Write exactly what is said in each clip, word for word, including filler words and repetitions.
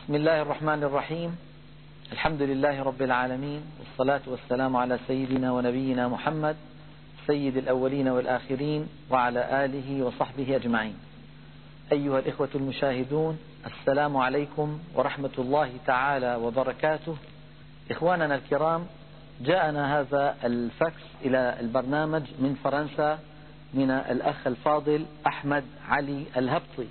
بسم الله الرحمن الرحيم. الحمد لله رب العالمين، والصلاة والسلام على سيدنا ونبينا محمد سيد الأولين والآخرين وعلى آله وصحبه أجمعين. أيها الإخوة المشاهدون، السلام عليكم ورحمة الله تعالى وبركاته. إخواننا الكرام، جاءنا هذا الفاكس إلى البرنامج من فرنسا من الأخ الفاضل أحمد علي الهبطي،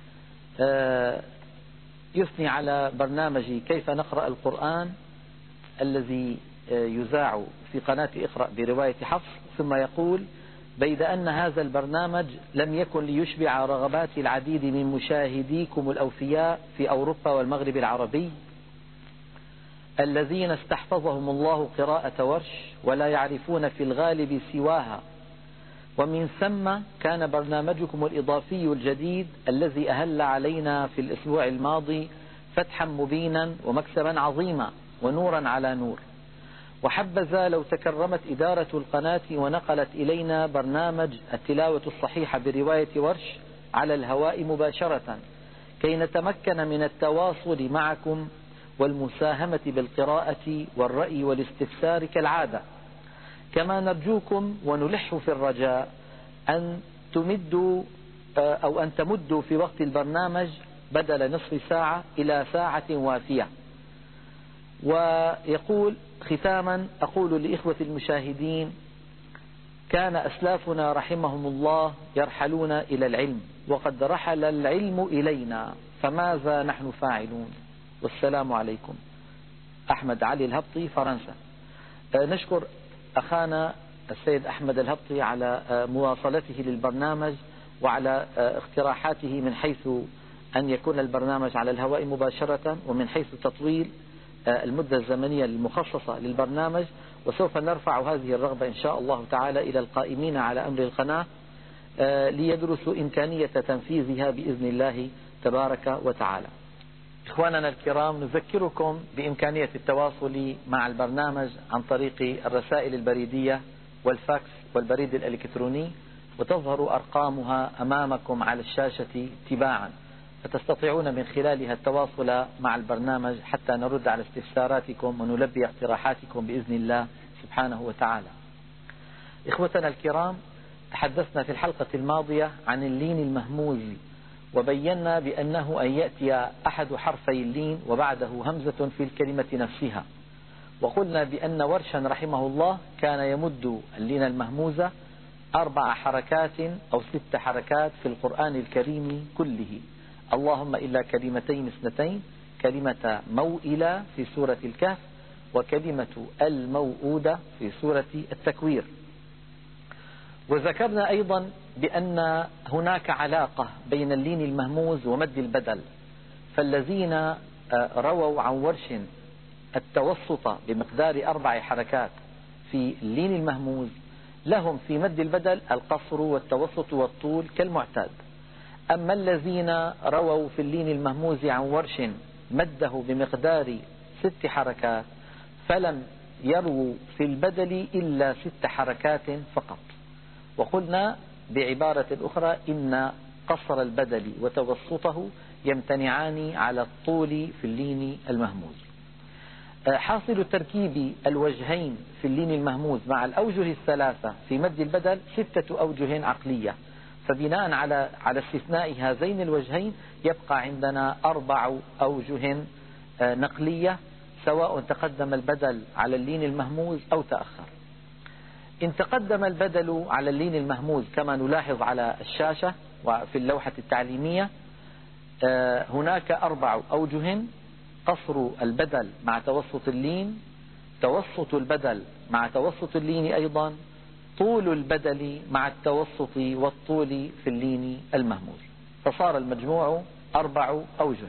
يثني على برنامج كيف نقرأ القرآن الذي يذاع في قناة اقرأ برواية حفص، ثم يقول: بيد أن هذا البرنامج لم يكن ليشبع رغبات العديد من مشاهديكم الأوفياء في أوروبا والمغرب العربي الذين استحفظهم الله قراءة ورش ولا يعرفون في الغالب سواها، ومن ثم كان برنامجكم الإضافي الجديد الذي أهل علينا في الأسبوع الماضي فتحا مبينا ومكسبا عظيما ونورا على نور. وحبذا لو تكرمت إدارة القناة ونقلت إلينا برنامج التلاوة الصحيحة برواية ورش على الهواء مباشرة كي نتمكن من التواصل معكم والمساهمة بالقراءة والرأي والاستفسار كالعادة. كما نرجوكم ونلح في الرجاء أن تمدوا أو أن تمدوا في وقت البرنامج بدل نصف ساعة إلى ساعة وافية. ويقول ختاما: أقول لإخوة المشاهدين: كان أسلافنا رحمهم الله يرحلون إلى العلم، وقد رحل العلم إلينا، فماذا نحن فاعلون؟ والسلام عليكم. أحمد علي الهبطي، فرنسا. نشكر أخانا السيد أحمد الهبطي على مواصلته للبرنامج وعلى اقتراحاته من حيث أن يكون البرنامج على الهواء مباشرة، ومن حيث تطويل المدة الزمنية المخصصة للبرنامج. وسوف نرفع هذه الرغبة إن شاء الله تعالى إلى القائمين على أمر القناة ليدرسوا إمكانية تنفيذها بإذن الله تبارك وتعالى. إخواننا الكرام، نذكركم بإمكانية التواصل مع البرنامج عن طريق الرسائل البريدية والفاكس والبريد الإلكتروني، وتظهر أرقامها أمامكم على الشاشة تباعا، فتستطيعون من خلالها التواصل مع البرنامج حتى نرد على استفساراتكم ونلبي اقتراحاتكم بإذن الله سبحانه وتعالى. إخوتنا الكرام، تحدثنا في الحلقة الماضية عن اللين المهموز، وبينا بأنه أن يأتي أحد حرفي اللين وبعده همزة في الكلمة نفسها. وقلنا بأن ورشا رحمه الله كان يمد اللين المهموزة أربع حركات أو ست حركات في القرآن الكريم كله، اللهم إلا كلمتين اثنتين: كلمة موئلة في سورة الكهف، وكلمة الموؤودة في سورة التكوير. وذكرنا أيضا بأن هناك علاقة بين اللين المهموز ومد البدل، فالذين رووا عن ورش التوسط بمقدار أربع حركات في اللين المهموز لهم في مد البدل القصر والتوسط والطول كالمعتاد. أما الذين رووا في اللين المهموز عن ورش مده بمقدار ست حركات فلم يروا في البدل إلا ست حركات فقط. وقلنا بعبارة أخرى إن قصر البدل وتوسطه يمتنعان على الطول في اللين المهموز. حاصل تركيب الوجهين في اللين المهموز مع الأوجه الثلاثة في مد البدل ستة أوجه عقلية، فبناء على على استثناء هذين الوجهين يبقى عندنا أربع أوجه نقلية، سواء تقدم البدل على اللين المهموز أو تأخر. إن تقدم البدل على اللين المهموز كما نلاحظ على الشاشة وفي اللوحة التعليمية، هناك أربع أوجه: قصر البدل مع توسط اللين، توسط البدل مع توسط اللين أيضا، طول البدل مع التوسط والطول في اللين المهموز، فصار المجموع أربع أوجه.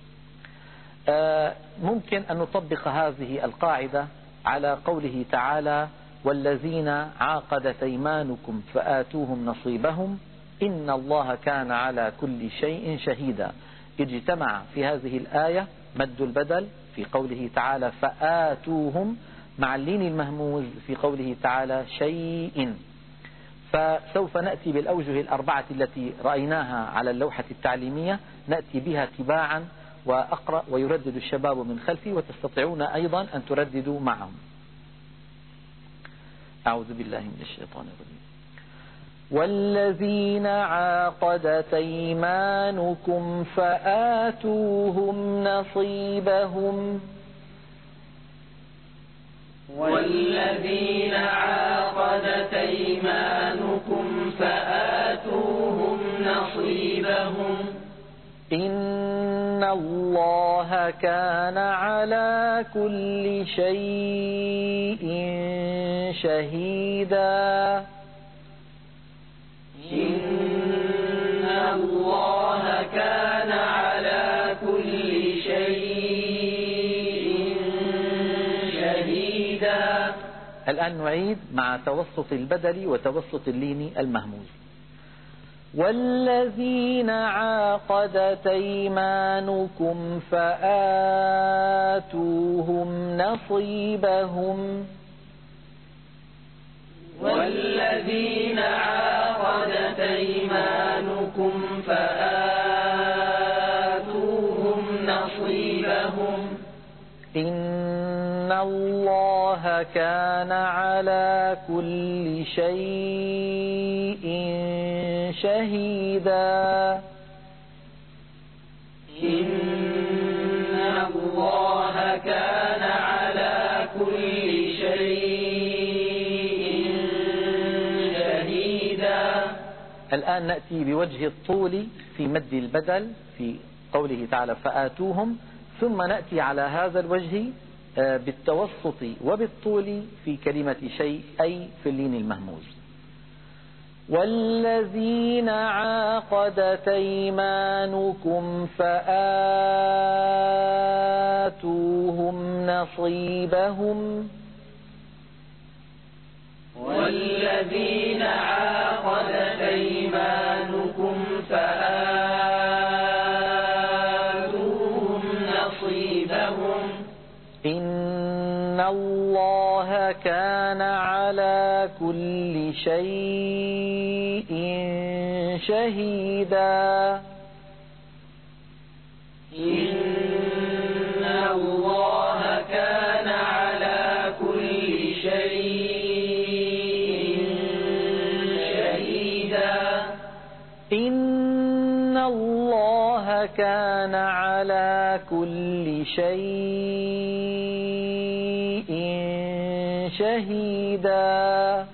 ممكن أن نطبق هذه القاعدة على قوله تعالى: والذين عاقدت أيمانكم فآتوهم نصيبهم إن الله كان على كل شيء شهيدا. اجتمع في هذه الآية مد البدل في قوله تعالى فآتوهم مع اللين المهموز في قوله تعالى شيء. فسوف نأتي بالأوجه الأربعة التي رأيناها على اللوحة التعليمية، نأتي بها تباعا وأقرأ ويردد الشباب من خلفي، وتستطيعون أيضا أن ترددوا معهم. أعوذ بالله من الشيطان الرجيم. والذين عاقدت أيمانكم فآتوهم نصيبهم والذين عاقدت أيمانكم فآتوهم نصيبهم إن الله كان على كل شيء شهيدا إن الله كان على كل شيء شهيدا. الآن نعيد مع توسط البدل وتوسط اللين المهموز. والذين عاقدت أيمانكم فآتوهم نصيبهم والذين عاقدت أيمانكم فآتوهم نصيبهم إن الله كان على كل شيء شهيدا إن الله كان على كل شيء شهيدا. الآن نأتي بوجه الطول في مد البدل في قوله تعالى فآتوهم، ثم نأتي على هذا الوجه بالتوسط وبالطول في كلمة شيء أي في اللين المهموز. والذين عاقدت أيمانكم فآتوهم نصيبهم والذين عاقدت أيمانكم فآتوهم نصيبهم إن الله كان على كل شيء شهيدا إن الله كان على كل شيء شهيدا إن الله كان على كل شيء شهيدا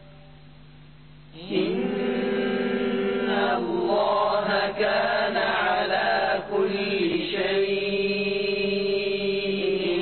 إن الله كان على كل شيء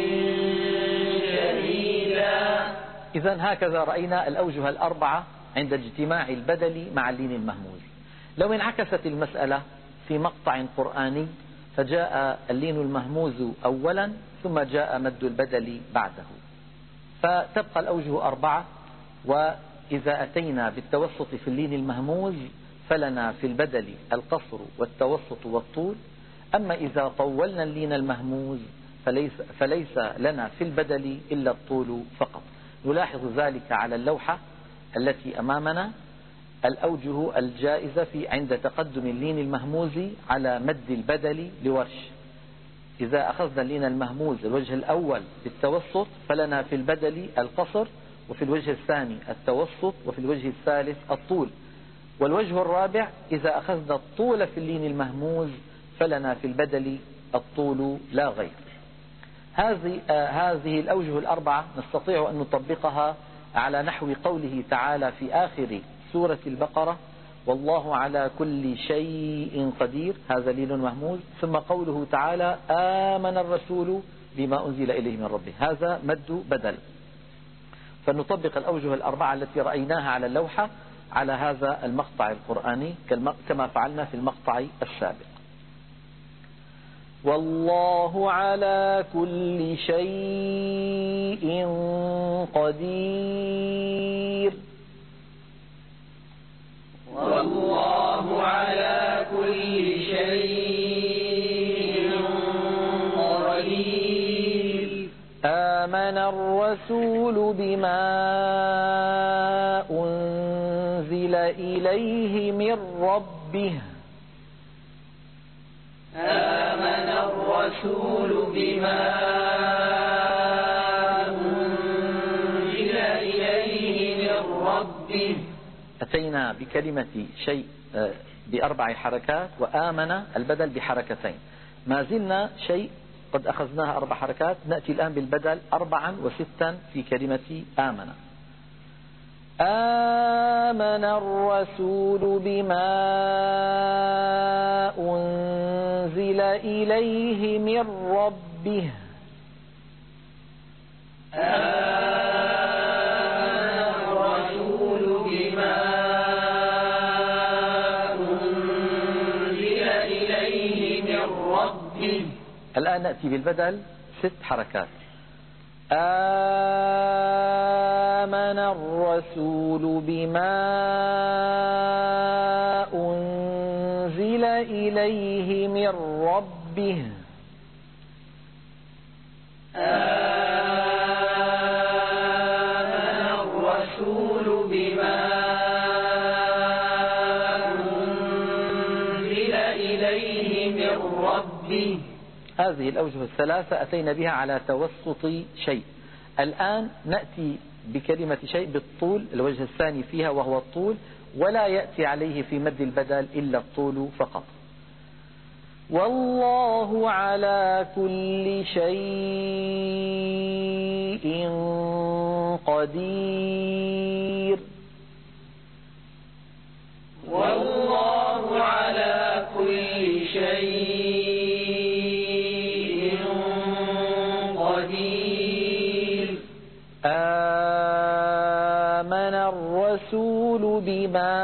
شهيدا. إذن هكذا رأينا الأوجه الأربعة عند اجتماع البدل مع اللين المهموز. لو انعكست المسألة في مقطع قرآني فجاء اللين المهموز أولا ثم جاء مد البدل بعده، فتبقى الأوجه أربعة. وإذا أتينا بالتوسط في اللين المهموز فلنا في البدل القصر والتوسط والطول. أما إذا طولنا اللين المهموز فليس, فليس لنا في البدل إلا الطول فقط. نلاحظ ذلك على اللوحة التي أمامنا، الأوجه الجائزة في عند تقدم اللين المهموز على مد البدل لورش. إذا أخذنا اللين المهموز الوجه الأول بالتوسط فلنا في البدل القصر، وفي الوجه الثاني التوسط، وفي الوجه الثالث الطول. والوجه الرابع إذا أخذنا الطول في اللين المهموز فلنا في البدل الطول لا غير. هذه آه هذه الأوجه الأربعة نستطيع أن نطبقها على نحو قوله تعالى في آخر سورة البقرة والله على كل شيء قدير، هذا لين مهموز. ثم قوله تعالى آمن الرسول بما أنزل إليه من ربه، هذا مد بدل. فنطبق الأوجه الأربعة التي رأيناها على اللوحة على هذا المقطع القرآني كما فعلنا في المقطع السابق. والله على كل شيء قدير والله على كل شيء قدير. آمن الرسول بما أنزل إليه من ربه آمن الرسول الرسول بما أنزل إليه من ربه. أتينا بكلمة شيء بأربع حركات، وآمن البدل بحركتين. ما زلنا شيء قد أخذناها أربع حركات، نأتي الآن بالبدل أربعا وستا في كلمة آمن. آمن الرسول بما أنزل إليه من ربه. آمن الرسول بما أنزل إليه من ربه. الآن نأتي بالبدل ست حركات. آمن الرسول بما أنزل إليه من ربه. آمن الرسول بما أنزل إليه من ربه. هذه الأوجه الثلاثة أتينا بها على توسط شيء. الآن نأتي بكلمة شيء بالطول، الوجه الثاني فيها وهو الطول، ولا يأتي عليه في مد البدل إلا الطول فقط. والله على كل شيء قدير. والله على كل شيء آمن الرسول بما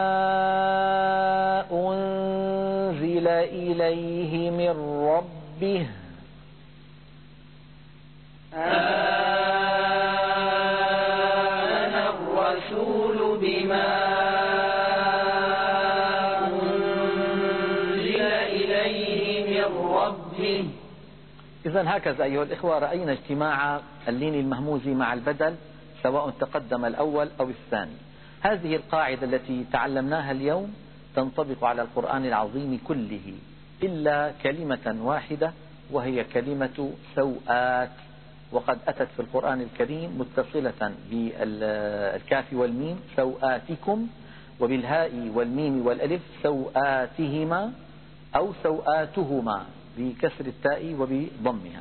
أنزل إليه من ربه. آمن الرسول بما أنزل إليه من ربه. إذن هكذا أيها الإخوة رأينا اجتماع اللين المهموز مع البدل، سواء تقدم الأول أو الثاني. هذه القاعدة التي تعلمناها اليوم تنطبق على القرآن العظيم كله إلا كلمة واحدة، وهي كلمة سوآت، وقد أتت في القرآن الكريم متصلة بالكاف والميم سوآتكم، وبالهاء والميم والألف سوآتهما أو سوآتهما بكسر التاء وبضمها.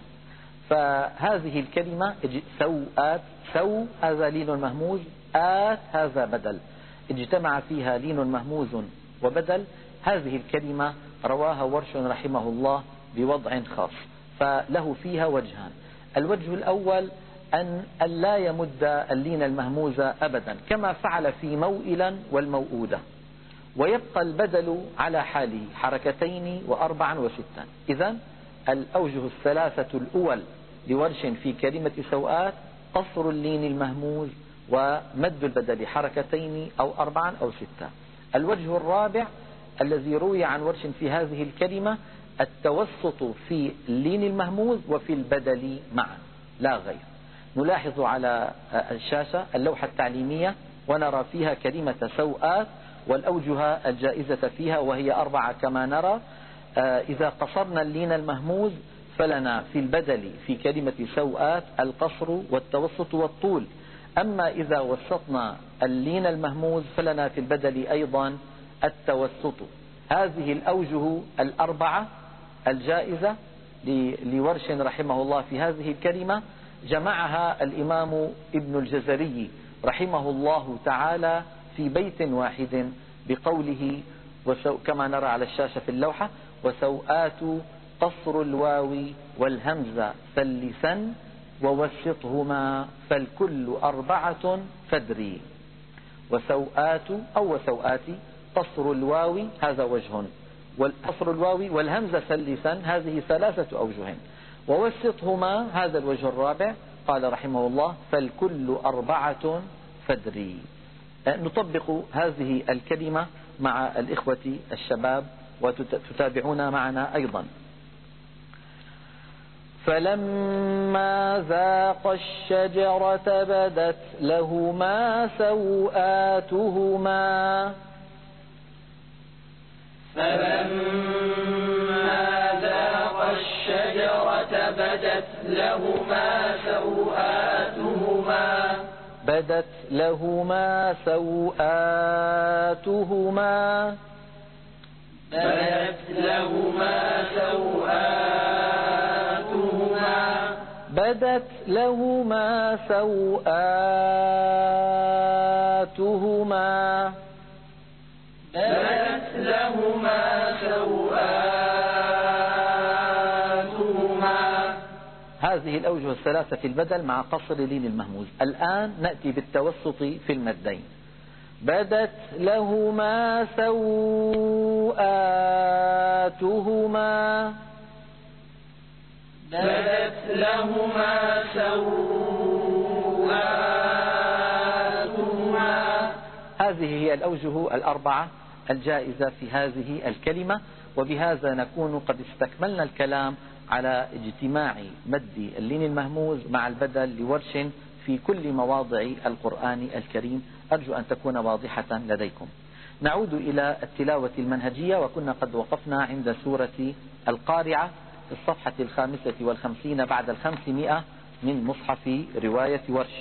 فهذه الكلمة سوآت، سو هذا لين مهموز، آت هذا بدل، اجتمع فيها لين مهموز وبدل. هذه الكلمة رواها ورش رحمه الله بوضع خاص، فله فيها وجهان. الوجه الأول أن لا يمد اللين المهموز أبدا كما فعل في موئلا والموؤودة، ويبقى البدل على حاله حركتين وأربعا وستا. إذن الأوجه الثلاثة الأول لورش في كلمة سوآت قصر اللين المهموز ومد البدل حركتين أو أربعا أو ستا. الوجه الرابع الذي روي عن ورش في هذه الكلمة التوسط في اللين المهموز وفي البدل معا لا غير. نلاحظ على الشاشة اللوحة التعليمية ونرى فيها كلمة سوآت والأوجه الجائزة فيها وهي أربعة كما نرى. إذا قصرنا اللين المهموز فلنا في البدل في كلمة سوآت القصر والتوسط والطول، أما إذا وسطنا اللين المهموز فلنا في البدل أيضا التوسط. هذه الأوجه الأربعة الجائزة لورش رحمه الله في هذه الكلمة جمعها الإمام ابن الجزري رحمه الله تعالى في بيت واحد بقوله كما نرى على الشاشة في اللوحة: وسوآت قصر الواو والهمزة ثلثا ووسطهما فالكل أربعة فادري. وسوآت أو وسوآت قصر الواو هذا وجه، والقصر الواو والهمزة ثلثا هذه ثلاثة أوجه، ووسطهما هذا الوجه الرابع. قال رحمه الله: فالكل أربعة فادري. نطبق هذه الكلمة مع الإخوة الشباب وتتابعون معنا أيضا. فلما ذاقا الشجرة بدت لهما سوآتهما فلما ذاقا الشجرة بدت لهما سوآتهما بدت لهما سوآتهما بدت لهما سوآتهما بدت لهما سوآتهما بدت لهما سوآتهما. هذه الأوجه الثلاثة في البدل مع قصر لين المهموز. الآن نأتي بالتوسط في المدين. بدت لهما سوآتهما بدت لهما سوآتهما. هذه هي الأوجه الأربعة الجائزة في هذه الكلمة. وبهذا نكون قد استكملنا الكلام على اجتماع مد اللين المهموز مع البدل لورش في كل مواضع القرآن الكريم. أرجو أن تكون واضحة لديكم. نعود إلى التلاوة المنهجية، وكنا قد وقفنا عند سورة القارعة في الصفحة الخامسة والخمسين بعد الخمسمائة من مصحف رواية ورش.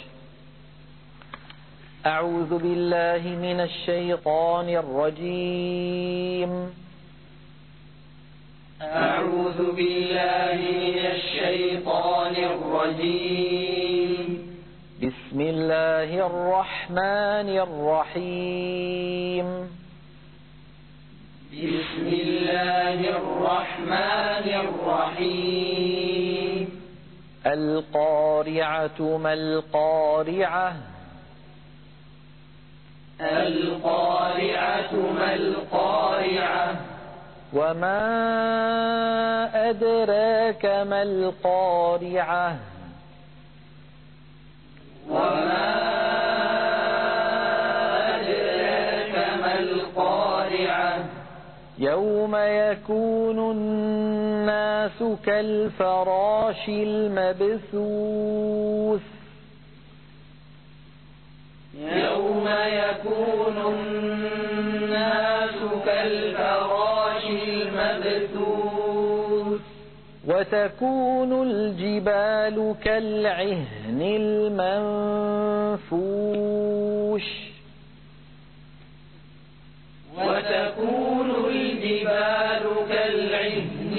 أعوذ بالله من الشيطان الرجيم. أعوذ بالله من الشيطان الرجيم. بسم الله الرحمن الرحيم. بسم الله الرحمن الرحيم. القارعة ما القارعة القارعة ما القارعة وما أدراك ما القارعة وما أدراك ما القارعة يوم يكون الناس كالفراش المبثوث يوم يكون الناس كالفراش المبثوث وتكون الجبال كالعهن المنفوش وتكون الجبال كالعهن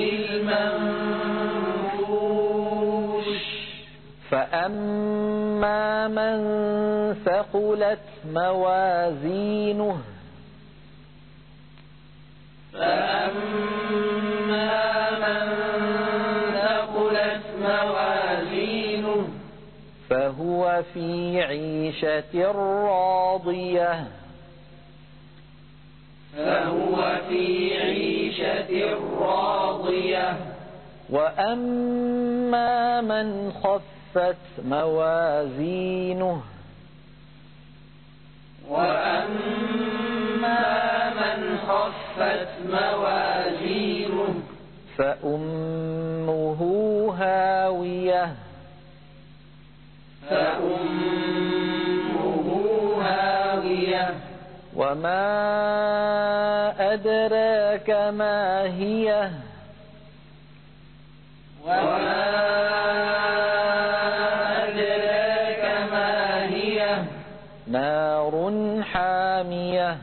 المنفوش فأما من ثقلت موازينه فأما من ثقلت موازينه فهو في عيشة راضية فهو في عيشة راضية وأما من خفت موازينه وأما من خفت موازينه فأمه هاوية فأمه هاوية وما أدراك ما هي وما أدراك ما هي نار حامية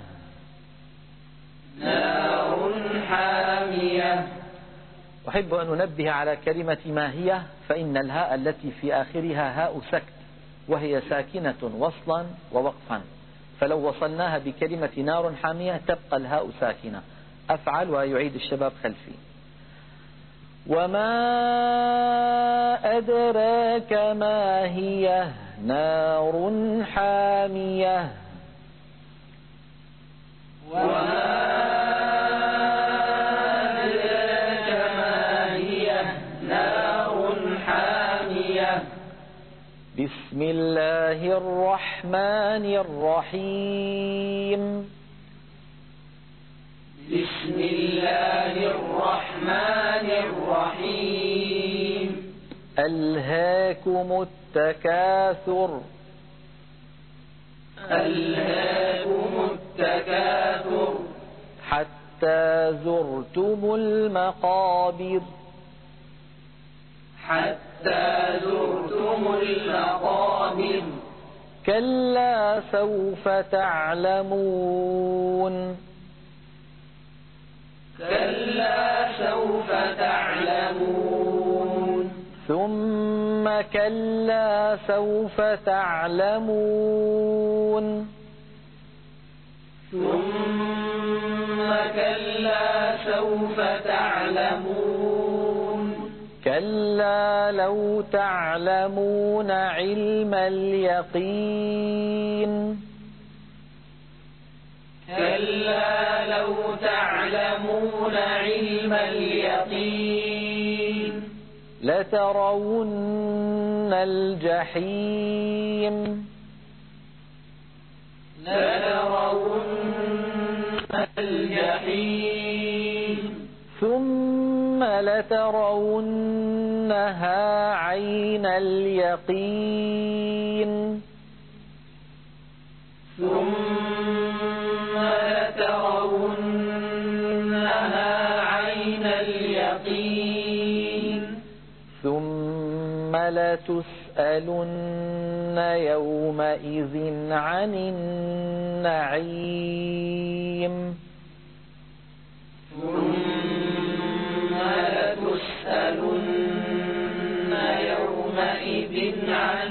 نار حامية. أحب أن أنبه على كلمة ما هي، فإن الهاء التي في آخرها هاء سكت وهي ساكنة وصلا ووقفا، فلو وصلناها بكلمة نار حامية تبقى الهاء ساكنة. أفعل ويعيد الشباب خلفي. وما أدراك ما هي نار حامية وما أدراك ما هي نار حامية. بسم الله الرحمن الرحيم. بسم الله الرحمن الرحيم. ألهاكم التكاثر ألهاكم التكاثر حتى زرتم المقابر حتى زرتم المقابر كلا سوف تعلمون كلا سوف تعلمون ثم كلا سوف تعلمون ثم كلا سوف تعلمون كلا لو تعلمون علم اليقين كلا لو تعلمون علم اليقين لترون الجحيم لترون الجحيم ثم لترونها عين اليقين ثم لترونها عين اليقين ثم لتسألن يومئذ عن النعيم ثم لتسألن يومئذ عن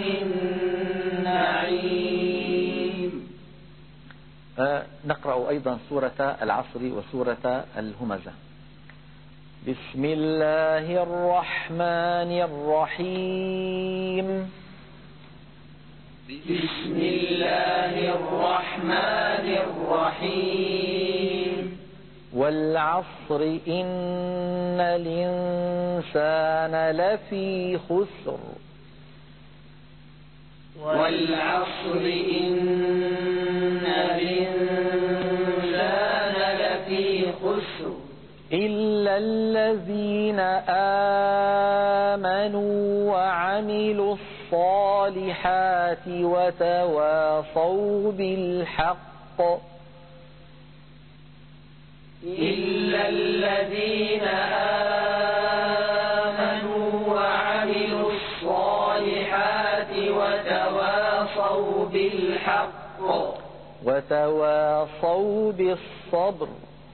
النعيم. آه نقرأ أيضا سورة العصر وسورة الهمزة. بسم الله الرحمن الرحيم. بسم الله الرحمن الرحيم. والعصر إن الإنسان لفي خسر. والعصر إن الإنسان لفي خسر إلا الذين آمنوا وعملوا الصالحات وتواصوا بالحق إلا الذين آمنوا وعملوا الصالحات وتواصوا بالحق وتواصوا بالصبر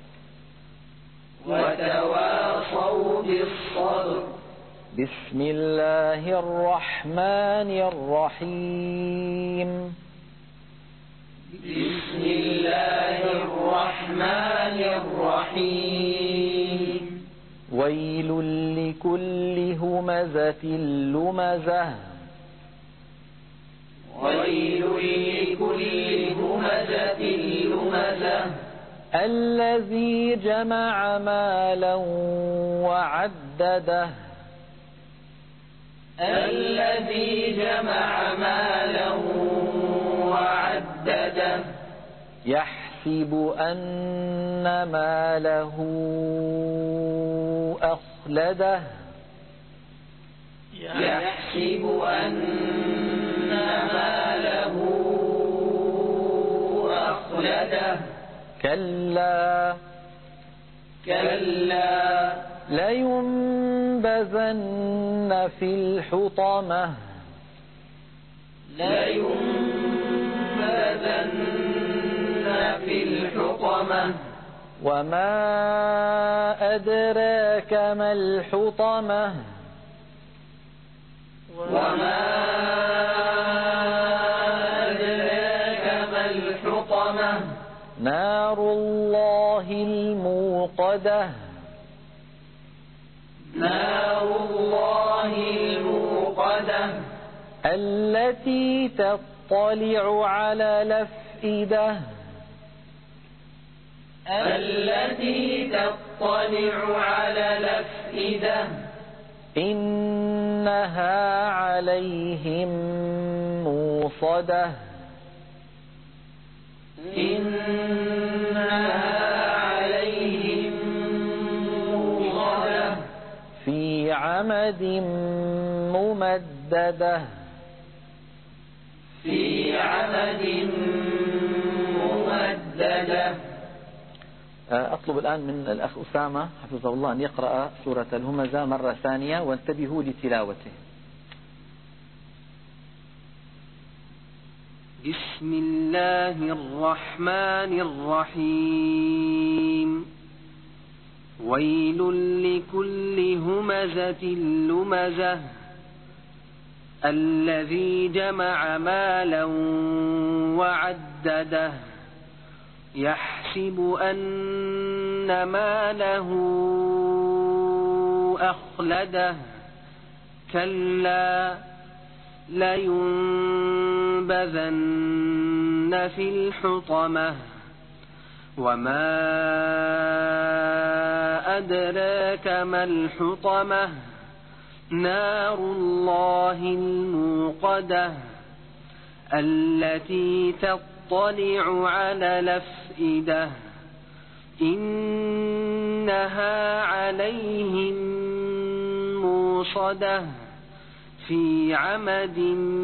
وتواصوا بالصبر. بسم الله الرحمن الرحيم. بسم الله الرحمن الرحيم. ويل لكل همزة لمزة. ويل لكل همزة لمزة الذي جمع مالا وعدده. الذي جمع مالا وعدده يحسب أن ماله أخلده. يحسب أن ماله أخلده. كلا كلا لينبذن في الحطمة. لينبذن في الحطمة. وما أدراك ما الحطمة. وما أدراك ما الحطمة. نار الله الموقدة. نار الله الموقدة التي تطلع على الأفئدة. التي تطلع على الأفئدة إنها عليهم موصدة. إنها عليهم موصدة في عمد ممددة. في عمد ممددة أطلب الآن من الأخ أسامة حفظه الله أن يقرأ سورة الهمزة مرة ثانية، وانتبهوا لتلاوته. بسم الله الرحمن الرحيم. ويل لكل همزة لمزة الذي جمع مالا وعدده يحسب أن ماله أخلده كلا لينبذن في الحطمة وما أدراك ما الحطمة نار الله الموقدة التي تطلع على الأفئدة إنها عليهم موصدة في عمد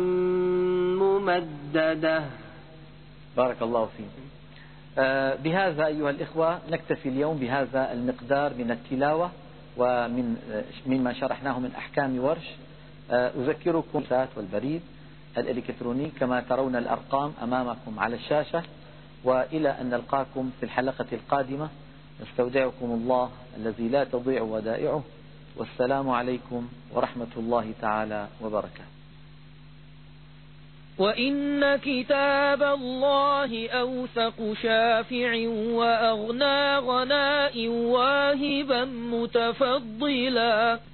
ممددة. بارك الله فيك. آه بهذا أيها الإخوة نكتفي اليوم بهذا المقدار من التلاوة ومن مما شرحناه من أحكام ورش. آه أذكركم بالسات والبريد الإلكتروني كما ترون الأرقام أمامكم على الشاشة، وإلى أن نلقاكم في الحلقة القادمة نستودعكم الله الذي لا تضيع ودائعه، والسلام عليكم ورحمة الله تعالى وبركاته. وإن كتاب الله أوثق شافع وأغنى غناء واهبا متفضلا.